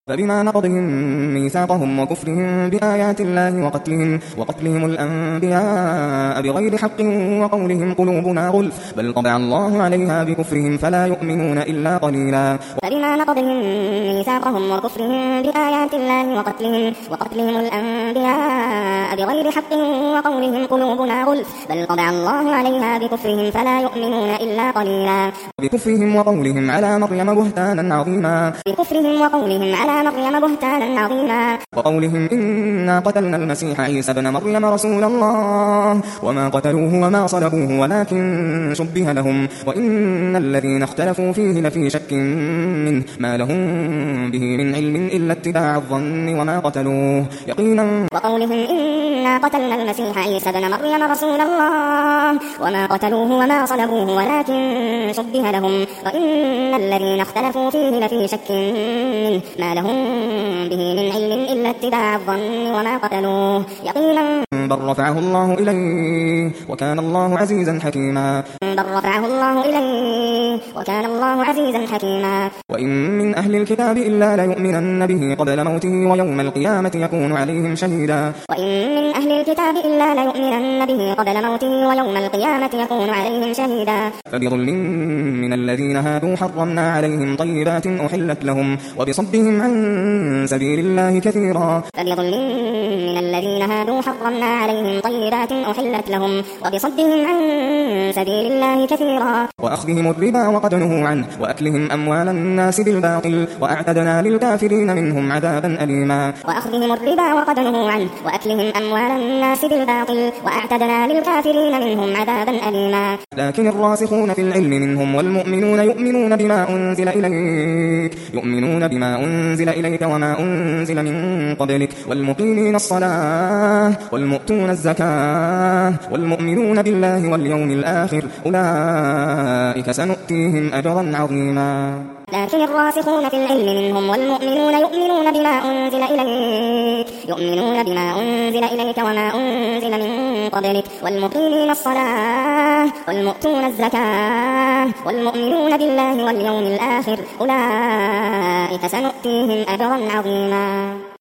فبما نقضهم ميثاقهم وكفرهم بآيات الله وقتلهم الأنبياء بغير حق وقولهم قلوبنا غلف بل طبع الله عليها بكفرهم فلا يؤمنون إلا قليلا. فبما نقضهم ميثاقهم وكفرهم بآيات الله وقتلهم الأنبياء بغير حق وقولهم قلوبنا غلف بل طبع الله عليها بكفرهم فلا يؤمنون إلا قليلا. بكفرهم وقولهم على مريم بهتانا عظيما وقولهم إنا قتلنا المسيح عيسى ابن مريم رسول الله وما قتلوه وما صلبوه ولكن شبه لهم وإن الذين اختلفوا فيه لفي شك منه ما لهم به من علم إلا اتباع الظن وما قتلوه يقينا. وقولهم إنا قتلنا المسيح عيسى ابن مريم رسول الله وما قتلوه وما صلبوه ولكن شبه لهم وإن الذين اختلفوا فيه لفي شك منه ما لهم به من علم إلا اتباع الظن وما قتلوه يقينا. بل رفعه الله إليه وكان الله عزيزا حكيما. وإن من أهل الكتاب إلا ليؤمنن به قبل موته ويوم القيامة يكون عليهم شهيدا. فبظلم من الذين هادوا حرمنا عليهم طيبات أحلت لهم وبصدهم عن سبيل الله كثيرا. وأخذهم الربا وقد نهوا عنه وأكلهم أموال الناس بالباطل وأعتدنا للكافرين منهم عذابا أليما. لكن الراسخون في العلم منهم والمؤمنون يؤمنون بما أنزل إليك وما أنزل من قبلك والمقيمين الصلاة والمؤتون الزكاة والمؤمنون بالله واليوم الآخر أولئك سنؤتيهم أجرا عظيما. لكن الراسخون في العلم منهم والمؤمنون يؤمنون بما أنزل إليك وما أنزل من قبلك والمقيمين الصلاة والمؤتون الزكاة والمؤمنون بالله واليوم الآخر أولئك سنؤتيهم أجرا عظيما.